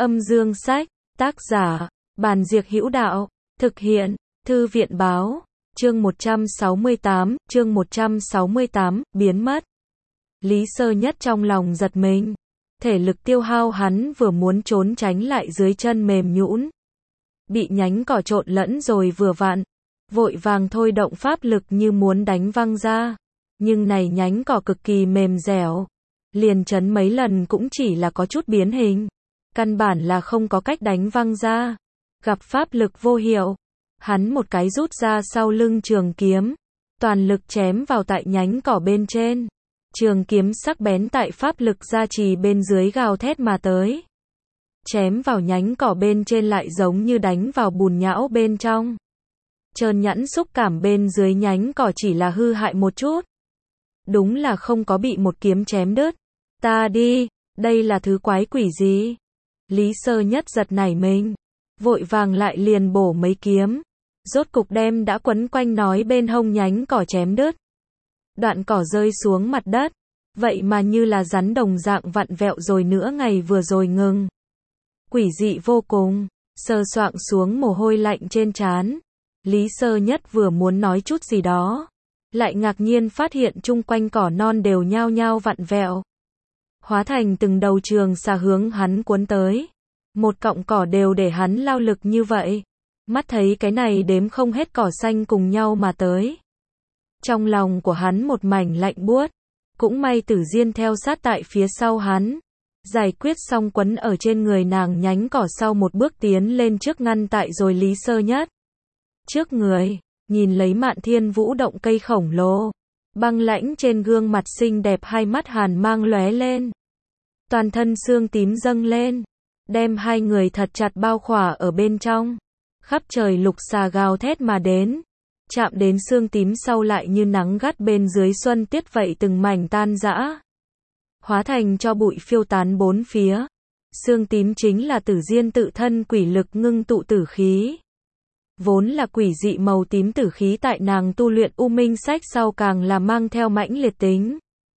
Âm dương sách, tác giả, Bàn Diệc Hữu Đạo, thực hiện, Thư viện báo, chương 168, biến mất. Lý Sơ Nhất trong lòng giật mình, thể lực tiêu hao hắn vừa muốn trốn tránh lại dưới chân mềm nhũn, bị nhánh cỏ trộn lẫn rồi vừa vặn, vội vàng thôi động pháp lực như muốn đánh văng ra, nhưng này nhánh cỏ cực kỳ mềm dẻo, liền chấn mấy lần cũng chỉ là có chút biến hình, căn bản là không có cách đánh văng ra, gặp pháp lực vô hiệu, hắn một cái rút ra sau lưng trường kiếm, toàn lực chém vào tại nhánh cỏ bên trên, trường kiếm sắc bén tại pháp lực gia trì bên dưới gào thét mà tới, chém vào nhánh cỏ bên trên lại giống như đánh vào bùn nhão bên trong, trơn nhẵn xúc cảm bên dưới nhánh cỏ chỉ là hư hại một chút, đúng là không có bị một kiếm chém đứt. Ta đi, đây là thứ quái quỷ gì? Lý Sơ Nhất giật nảy mình, vội vàng lại liền bổ mấy kiếm, rốt cục đem đã quấn quanh nói bên hông nhánh cỏ chém đứt. Đoạn cỏ rơi xuống mặt đất, vậy mà như là rắn đồng dạng vặn vẹo rồi nữa ngày vừa rồi ngừng. Quỷ dị vô cùng, sờ soạng xuống mồ hôi lạnh trên trán. Lý Sơ Nhất vừa muốn nói chút gì đó, lại ngạc nhiên phát hiện chung quanh cỏ non đều nhao nhao vặn vẹo, hóa thành từng đầu trường xà hướng hắn cuốn tới. Một cọng cỏ đều để hắn lao lực như vậy. Mắt thấy cái này đếm không hết cỏ xanh cùng nhau mà tới. Trong lòng của hắn một mảnh lạnh buốt. Cũng may Tử Diên theo sát tại phía sau hắn. Giải quyết xong quấn ở trên người nàng nhánh cỏ sau một bước tiến lên trước ngăn tại rồi Lý Sơ Nhất. Trước người, nhìn lấy Mạn Thiên Vũ động cây khổng lồ. Băng lãnh trên gương mặt xinh đẹp hai mắt hàn mang lóe lên. Toàn thân xương tím dâng lên, đem hai người thật chặt bao khỏa ở bên trong. Khắp trời lục xà gào thét mà đến, chạm đến xương tím sau lại như nắng gắt bên dưới xuân tiết vậy từng mảnh tan rã, hóa thành cho bụi phiêu tán bốn phía. Xương tím chính là Tử Diên tự thân quỷ lực ngưng tụ tử khí. Vốn là quỷ dị màu tím tử khí tại nàng tu luyện U Minh Sách sau càng là mang theo mãnh liệt tính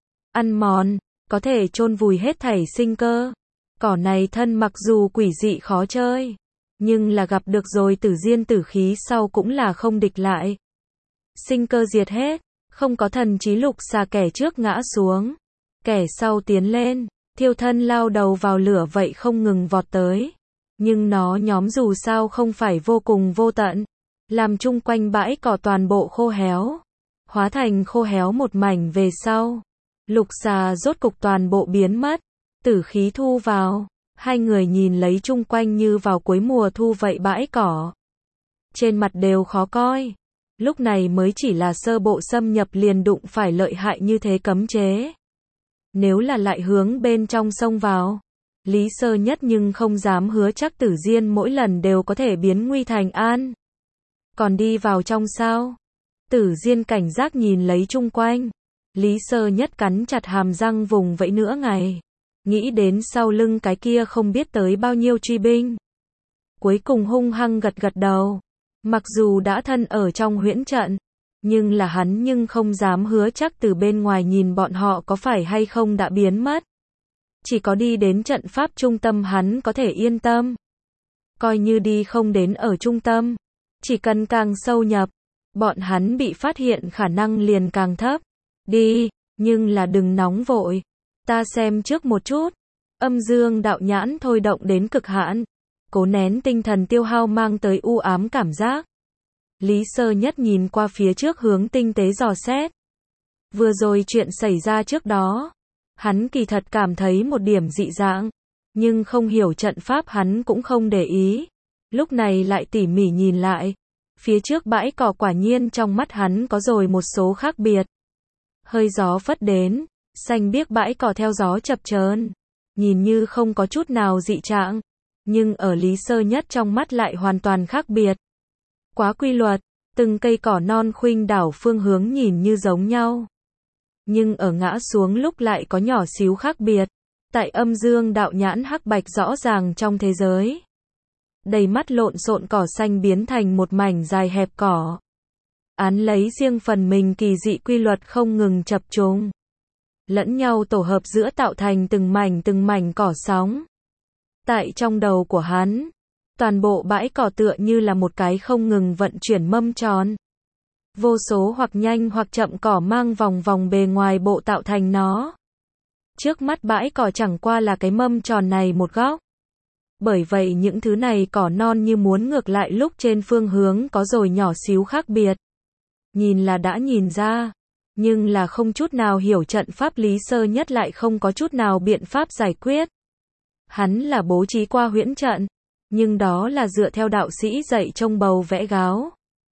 ăn mòn, có thể chôn vùi hết thảy sinh cơ. Cỏ này thân mặc dù quỷ dị khó chơi, nhưng là gặp được rồi Tử Diên tử khí sau cũng là không địch lại. Sinh cơ diệt hết, không có thần trí lục xà kẻ trước ngã xuống, kẻ sau tiến lên, thiêu thân lao đầu vào lửa vậy không ngừng vọt tới. Nhưng nó nhóm dù sao không phải vô cùng vô tận, làm chung quanh bãi cỏ toàn bộ khô héo, hóa thành khô héo một mảnh về sau. Lục xà rốt cục toàn bộ biến mất, tử khí thu vào, hai người nhìn lấy chung quanh như vào cuối mùa thu vậy bãi cỏ. Trên mặt đều khó coi, lúc này mới chỉ là sơ bộ xâm nhập liền đụng phải lợi hại như thế cấm chế. Nếu là lại hướng bên trong xông vào, Lý Sơ Nhất nhưng không dám hứa chắc Tử Diên mỗi lần đều có thể biến nguy thành an. Còn đi vào trong sao? Tử Diên cảnh giác nhìn lấy chung quanh. Lý Sơ Nhất cắn chặt hàm răng vùng vẫy nửa ngày. Nghĩ đến sau lưng cái kia không biết tới bao nhiêu truy binh. Cuối cùng hung hăng gật gật đầu. Mặc dù đã thân ở trong huyễn trận, nhưng là hắn nhưng không dám hứa chắc từ bên ngoài nhìn bọn họ có phải hay không đã biến mất. Chỉ có đi đến trận pháp trung tâm hắn có thể yên tâm. Coi như đi không đến ở trung tâm, chỉ cần càng sâu nhập, bọn hắn bị phát hiện khả năng liền càng thấp. Đi, nhưng là đừng nóng vội. Ta xem trước một chút. Âm dương đạo nhãn thôi động đến cực hạn, cố nén tinh thần tiêu hao mang tới u ám cảm giác. Lý Sơ Nhất nhìn qua phía trước hướng tinh tế dò xét. Vừa rồi chuyện xảy ra trước đó, hắn kỳ thật cảm thấy một điểm dị dạng, nhưng không hiểu trận pháp hắn cũng không để ý. Lúc này lại tỉ mỉ nhìn lại, phía trước bãi cỏ quả nhiên trong mắt hắn có rồi một số khác biệt. Hơi gió phất đến, xanh biếc bãi cỏ theo gió chập chờn, nhìn như không có chút nào dị trạng, nhưng ở Lý Sơ Nhất trong mắt lại hoàn toàn khác biệt. Quá quy luật, từng cây cỏ non khuynh đảo phương hướng nhìn như giống nhau, nhưng ở ngã xuống lúc lại có nhỏ xíu khác biệt. Tại âm dương đạo nhãn hắc bạch rõ ràng trong thế giới, đầy mắt lộn xộn cỏ xanh biến thành một mảnh dài hẹp cỏ. Án lấy riêng phần mình kỳ dị quy luật không ngừng chập trùng, lẫn nhau tổ hợp giữa tạo thành từng mảnh cỏ sóng. Tại trong đầu của hắn, toàn bộ bãi cỏ tựa như là một cái không ngừng vận chuyển mâm tròn. Vô số hoặc nhanh hoặc chậm cỏ mang vòng vòng bề ngoài bộ tạo thành nó. Trước mắt bãi cỏ chẳng qua là cái mâm tròn này một góc. Bởi vậy những thứ này cỏ non như muốn ngược lại lúc trên phương hướng có rồi nhỏ xíu khác biệt. Nhìn là đã nhìn ra, nhưng là không chút nào hiểu trận pháp Lý Sơ Nhất lại không có chút nào biện pháp giải quyết. Hắn là bố trí qua huyễn trận, nhưng đó là dựa theo đạo sĩ dạy trông bầu vẽ gáo.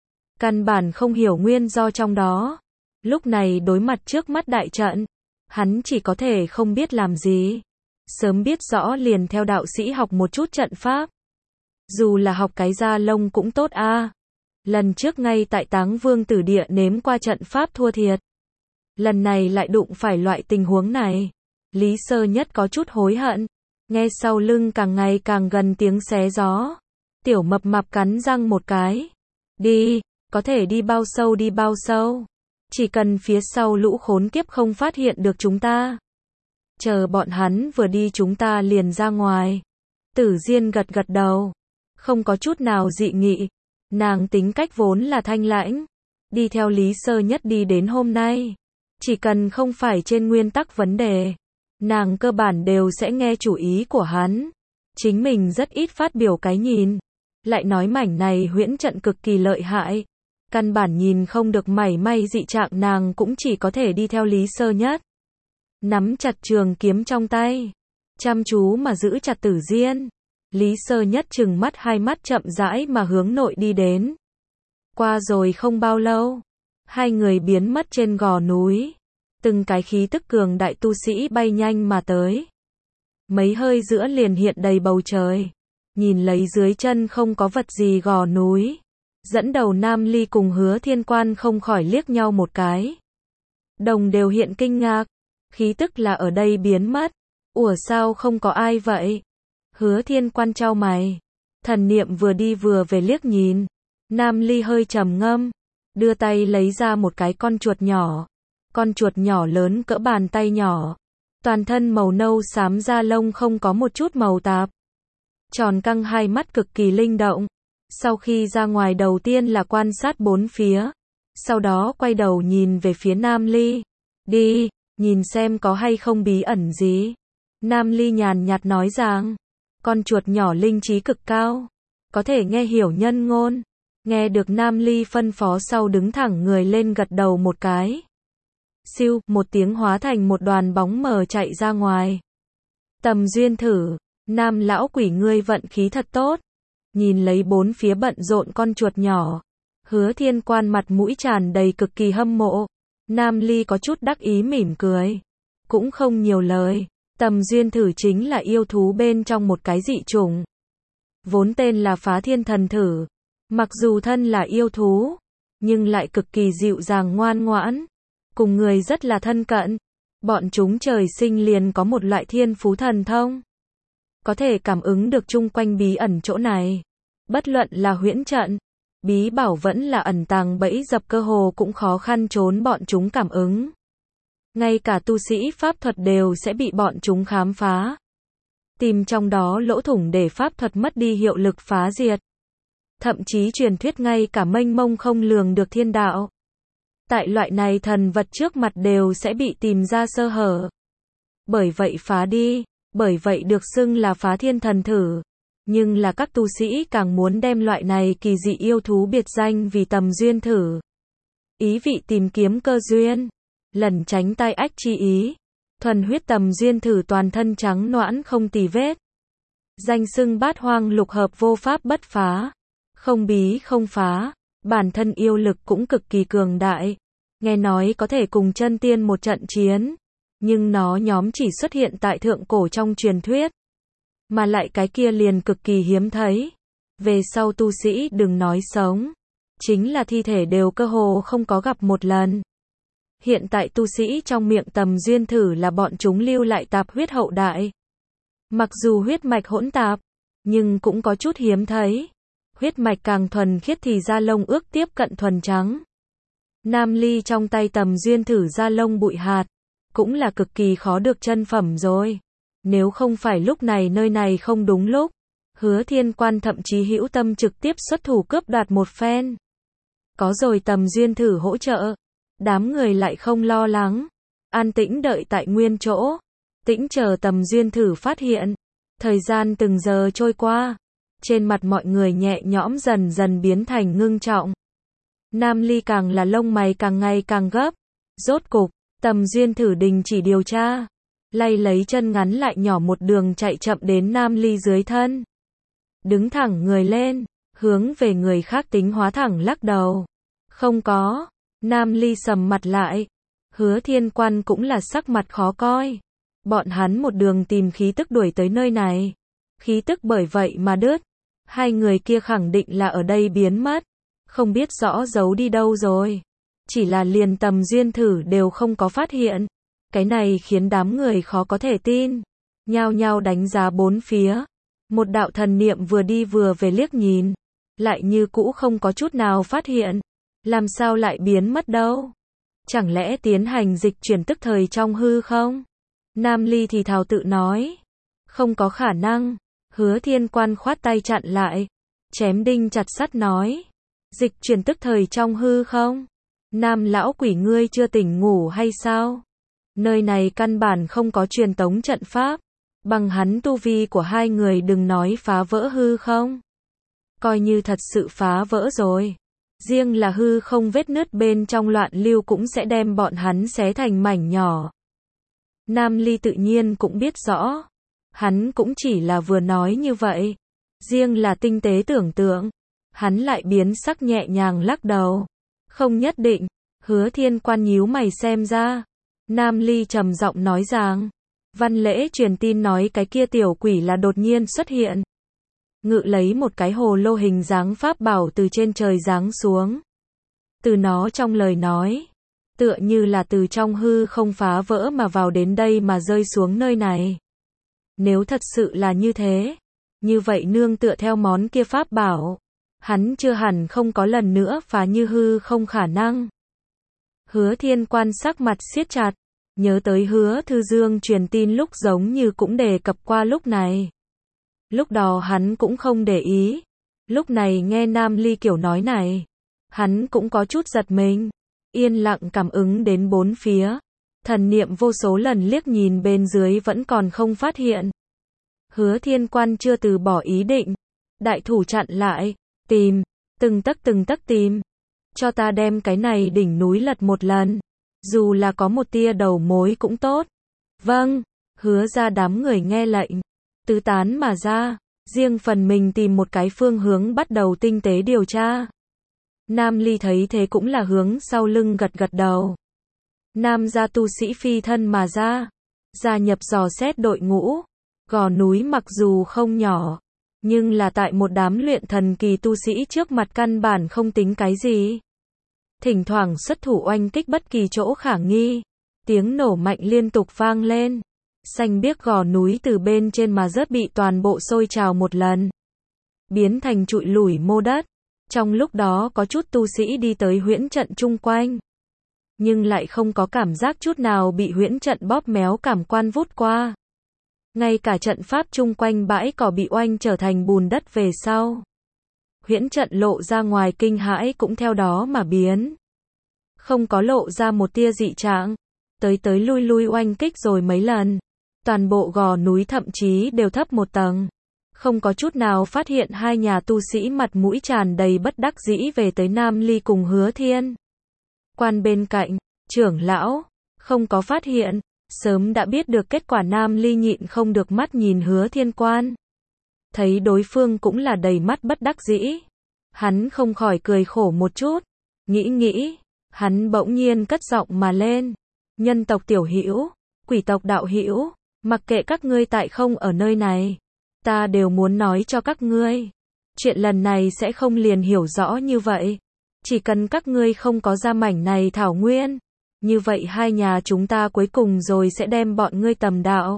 Căn bản không hiểu nguyên do trong đó. Lúc này đối mặt trước mắt đại trận, hắn chỉ có thể không biết làm gì. Sớm biết rõ liền theo đạo sĩ học một chút trận pháp. Dù là học cái da lông cũng tốt a. Lần trước ngay tại Táng Vương Tử Địa nếm qua trận pháp thua thiệt. Lần này lại đụng phải loại tình huống này. Lý Sơ Nhất có chút hối hận. Nghe sau lưng càng ngày càng gần tiếng xé gió. Tiểu mập mạp cắn răng một cái. Đi, có thể đi bao sâu đi bao sâu. Chỉ cần phía sau lũ khốn kiếp không phát hiện được chúng ta. Chờ bọn hắn vừa đi chúng ta liền ra ngoài. Tử Diên gật gật đầu. Không có chút nào dị nghị. Nàng tính cách vốn là thanh lãnh. Đi theo Lý Sơ Nhất đi đến hôm nay. Chỉ cần không phải trên nguyên tắc vấn đề. Nàng cơ bản đều sẽ nghe chủ ý của hắn. Chính mình rất ít phát biểu cái nhìn. Lại nói mảnh này huyễn trận cực kỳ lợi hại. Căn bản nhìn không được mảy may dị trạng, nàng cũng chỉ có thể đi theo Lý Sơ Nhất. Nắm chặt trường kiếm trong tay. Chăm chú mà giữ chặt Tử Diên. Lý Sơ Nhất trừng mắt hai mắt chậm rãi mà hướng nội đi đến. Qua rồi không bao lâu. Hai người biến mất trên gò núi. Từng cái khí tức cường đại tu sĩ bay nhanh mà tới. Mấy hơi giữa liền hiện đầy bầu trời. Nhìn lấy dưới chân không có vật gì gò núi. Dẫn đầu Nam Ly cùng Hứa Thiên Quan không khỏi liếc nhau một cái. Đồng đều hiện kinh ngạc. Khí tức là ở đây biến mất. Ủa sao không có ai vậy? Hứa Thiên Quan chau mày. Thần niệm vừa đi vừa về liếc nhìn. Nam Ly hơi trầm ngâm. Đưa tay lấy ra một cái con chuột nhỏ. Con chuột nhỏ lớn cỡ bàn tay nhỏ. Toàn thân màu nâu xám, da lông không có một chút màu tạp. Tròn căng hai mắt cực kỳ linh động. Sau khi ra ngoài đầu tiên là quan sát bốn phía. Sau đó quay đầu nhìn về phía Nam Ly. Đi, nhìn xem có hay không bí ẩn gì. Nam Ly nhàn nhạt nói rằng. Con chuột nhỏ linh trí cực cao. Có thể nghe hiểu nhân ngôn. Nghe được Nam Ly phân phó sau đứng thẳng người lên gật đầu một cái. Siêu, một tiếng hóa thành một đoàn bóng mờ chạy ra ngoài. Tầm Duyên thử. Nam lão quỷ ngươi vận khí thật tốt. Nhìn lấy bốn phía bận rộn con chuột nhỏ. Hứa Thiên Quan mặt mũi tràn đầy cực kỳ hâm mộ. Nam Ly có chút đắc ý mỉm cười. Cũng không nhiều lời. Tầm Duyên thử chính là yêu thú bên trong một cái dị chủng. Vốn tên là Phá Thiên Thần Thử. Mặc dù thân là yêu thú, nhưng lại cực kỳ dịu dàng ngoan ngoãn. Cùng người rất là thân cận. Bọn chúng trời sinh liền có một loại thiên phú thần thông. Có thể cảm ứng được chung quanh bí ẩn chỗ này. Bất luận là huyễn trận, bí bảo vẫn là ẩn tàng bẫy dập, cơ hồ cũng khó khăn trốn bọn chúng cảm ứng. Ngay cả tu sĩ pháp thuật đều sẽ bị bọn chúng khám phá. Tìm trong đó lỗ thủng để pháp thuật mất đi hiệu lực phá diệt. Thậm chí truyền thuyết ngay cả mênh mông không lường được thiên đạo. Tại loại này thần vật trước mặt đều sẽ bị tìm ra sơ hở. Bởi vậy phá đi, bởi vậy được xưng là Phá Thiên Thần Thử. Nhưng là các tu sĩ càng muốn đem loại này kỳ dị yêu thú biệt danh vì Tầm Duyên thử. Ý vị tìm kiếm cơ duyên, lẩn tránh tai ách chi ý. Thuần huyết Tầm Duyên thử toàn thân trắng noãn không tì vết. Danh xưng Bát Hoang lục hợp vô pháp bất phá. Không bí không phá. Bản thân yêu lực cũng cực kỳ cường đại. Nghe nói có thể cùng chân tiên một trận chiến. Nhưng nó nhóm chỉ xuất hiện tại thượng cổ trong truyền thuyết. Mà lại cái kia liền cực kỳ hiếm thấy. Về sau tu sĩ đừng nói sống. Chính là thi thể đều cơ hồ không có gặp một lần. Hiện tại tu sĩ trong miệng Tầm Duyên thử là bọn chúng lưu lại tạp huyết hậu đại. Mặc dù huyết mạch hỗn tạp, nhưng cũng có chút hiếm thấy. Huyết mạch càng thuần khiết thì da lông ước tiếp cận thuần trắng. Nam Ly trong tay Tầm Duyên thử da lông bụi hạt, cũng là cực kỳ khó được chân phẩm rồi. Nếu không phải lúc này nơi này không đúng lúc, Hứa Thiên Quan thậm chí hữu tâm trực tiếp xuất thủ cướp đoạt một phen. Có rồi Tầm Duyên thử hỗ trợ, đám người lại không lo lắng, an tĩnh đợi tại nguyên chỗ, tĩnh chờ Tầm Duyên thử phát hiện. Thời gian từng giờ trôi qua, trên mặt mọi người nhẹ nhõm dần dần biến thành ngưng trọng. Nam Ly càng là lông mày càng ngày càng gấp. Rốt cục, Tầm Duyên thử đình chỉ điều tra, lay lấy chân ngắn lại nhỏ một đường chạy chậm đến Nam Ly dưới thân. Đứng thẳng người lên, hướng về người khác tính hóa thẳng lắc đầu. Không có. Nam Ly sầm mặt lại. Hứa Thiên Quan cũng là sắc mặt khó coi. Bọn hắn một đường tìm khí tức đuổi tới nơi này. Khí tức bởi vậy mà đứt. Hai người kia khẳng định là ở đây biến mất. Không biết rõ giấu đi đâu rồi. Chỉ là liền Tầm Duyên thử đều không có phát hiện. Cái này khiến đám người khó có thể tin. Nhao nhao đánh giá bốn phía. Một đạo thần niệm vừa đi vừa về liếc nhìn. Lại như cũ không có chút nào phát hiện. Làm sao lại biến mất đâu? Chẳng lẽ tiến hành dịch chuyển tức thời trong hư không? Nam Ly thì thào tự nói. Không có khả năng. Hứa Thiên Quan khoát tay chặn lại. Chém đinh chặt sắt nói. Dịch chuyển tức thời trong hư không? Nam lão quỷ ngươi chưa tỉnh ngủ hay sao? Nơi này căn bản không có truyền tống trận pháp. Bằng hắn tu vi của hai người đừng nói phá vỡ hư không. Coi như thật sự phá vỡ rồi. Riêng là hư không vết nứt bên trong loạn lưu cũng sẽ đem bọn hắn xé thành mảnh nhỏ. Nam Ly tự nhiên cũng biết rõ. Hắn cũng chỉ là vừa nói như vậy. Riêng là tinh tế tưởng tượng. Hắn lại biến sắc nhẹ nhàng lắc đầu. Không nhất định. Hứa Thiên Quan nhíu mày xem ra. Nam Ly trầm giọng nói rằng. Văn Lễ truyền tin nói cái kia tiểu quỷ là đột nhiên xuất hiện. Ngự lấy một cái hồ lô hình dáng pháp bảo từ trên trời giáng xuống. Từ nó trong lời nói, tựa như là từ trong hư không phá vỡ mà vào đến đây mà rơi xuống nơi này. Nếu thật sự là như thế, như vậy nương tựa theo món kia pháp bảo, hắn chưa hẳn không có lần nữa phá như hư không khả năng. Hứa Thiên Quan sắc mặt siết chặt, nhớ tới Hứa Thư Dương truyền tin lúc giống như cũng đề cập qua lúc này. Lúc đó hắn cũng không để ý. Lúc này nghe Nam Ly kiểu nói này, hắn cũng có chút giật mình. Yên lặng cảm ứng đến bốn phía. Thần niệm vô số lần liếc nhìn bên dưới vẫn còn không phát hiện. Hứa Thiên Quan chưa từ bỏ ý định. Đại thủ chặn lại. Tìm. Từng tấc tìm. Cho ta đem cái này đỉnh núi lật một lần. Dù là có một tia đầu mối cũng tốt. Vâng. Hứa ra đám người nghe lệnh. Tứ tán mà ra, riêng phần mình tìm một cái phương hướng bắt đầu tinh tế điều tra. Nam Ly thấy thế cũng là hướng sau lưng gật gật đầu. Nam gia tu sĩ phi thân mà ra, gia nhập dò xét đội ngũ. Gò núi mặc dù không nhỏ, nhưng là tại một đám luyện thần kỳ tu sĩ trước mặt căn bản không tính cái gì. Thỉnh thoảng xuất thủ oanh kích bất kỳ chỗ khả nghi, tiếng nổ mạnh liên tục vang lên. Xanh biếc gò núi từ bên trên mà rớt bị toàn bộ sôi trào một lần. Biến thành trụi lủi mô đất. Trong lúc đó có chút tu sĩ đi tới huyễn trận chung quanh. Nhưng lại không có cảm giác chút nào bị huyễn trận bóp méo cảm quan vút qua. Ngay cả trận pháp chung quanh bãi cỏ bị oanh trở thành bùn đất về sau. Huyễn trận lộ ra ngoài kinh hãi cũng theo đó mà biến. Không có lộ ra một tia dị trạng. Tới lui oanh kích rồi mấy lần. Toàn bộ gò núi thậm chí đều thấp một tầng. Không có chút nào phát hiện hai nhà tu sĩ mặt mũi tràn đầy bất đắc dĩ về tới Nam Ly cùng Hứa Thiên Quan bên cạnh. Trưởng lão, không có phát hiện. Sớm đã biết được kết quả Nam Ly nhịn không được mắt nhìn Hứa Thiên Quan. Thấy đối phương cũng là đầy mắt bất đắc dĩ. Hắn không khỏi cười khổ một chút. Nghĩ, hắn bỗng nhiên cất giọng mà lên. Nhân tộc tiểu hữu, quỷ tộc đạo hữu, mặc kệ các ngươi tại không ở nơi này, ta đều muốn nói cho các ngươi. Chuyện lần này sẽ không liền hiểu rõ như vậy. Chỉ cần các ngươi không có ra mảnh này thảo nguyên, như vậy hai nhà chúng ta cuối cùng rồi sẽ đem bọn ngươi tầm đạo.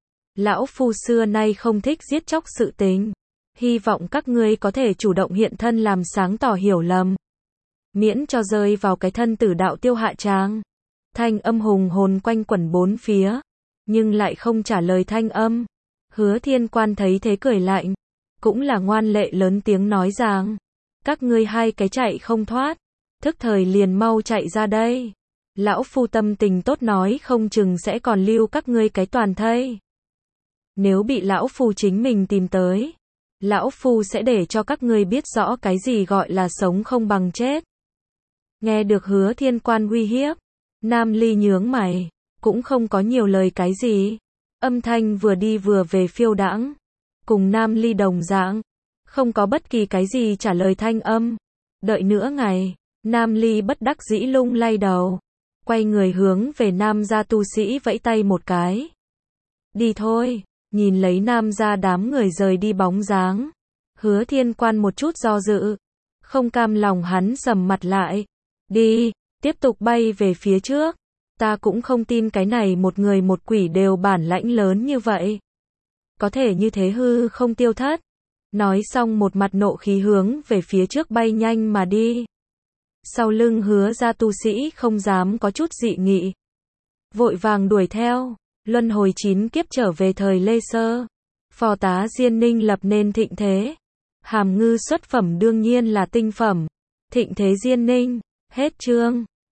Lão phu xưa nay không thích giết chóc sự tình. Hy vọng các ngươi có thể chủ động hiện thân làm sáng tỏ hiểu lầm. Miễn cho rơi vào cái thân tử đạo tiêu hạ tràng. Thanh âm hùng hồn quanh quẩn bốn phía. nhưng lại không trả lời thanh âm. Hứa Thiên Quan thấy thế cười lạnh, cũng là ngoan lệ lớn tiếng nói rằng, các ngươi hai cái chạy không thoát, thức thời liền mau chạy ra đây. Lão phu tâm tình tốt nói không chừng sẽ còn lưu các ngươi cái toàn thây. Nếu bị lão phu chính mình tìm tới, lão phu sẽ để cho các ngươi biết rõ cái gì gọi là sống không bằng chết. Nghe được Hứa Thiên Quan uy hiếp, Nam Ly nhướng mày, cũng không có nhiều lời cái gì. Âm thanh vừa đi vừa về phiêu đãng, cùng Nam Ly đồng dạng, không có bất kỳ cái gì trả lời thanh âm. Đợi nửa ngày, Nam Ly bất đắc dĩ lung lay đầu, quay người hướng về Nam gia tu sĩ vẫy tay một cái. Đi thôi, nhìn lấy Nam gia đám người rời đi bóng dáng. Hứa Thiên Quan một chút do dự, không cam lòng hắn sầm mặt lại. Đi, tiếp tục bay về phía trước. Ta cũng không tin cái này một người một quỷ đều bản lãnh lớn như vậy. Có thể như thế hư không tiêu thất. Nói xong một mặt nộ khí hướng về phía trước bay nhanh mà đi. Sau lưng Hứa gia tu sĩ không dám có chút dị nghị, vội vàng đuổi theo. Luân hồi 9 kiếp trở về thời Lê Sơ, phò tá Diên Ninh lập nên thịnh thế. Hàm Ngư xuất phẩm đương nhiên là tinh phẩm. Thịnh thế Diên Ninh, hết chương.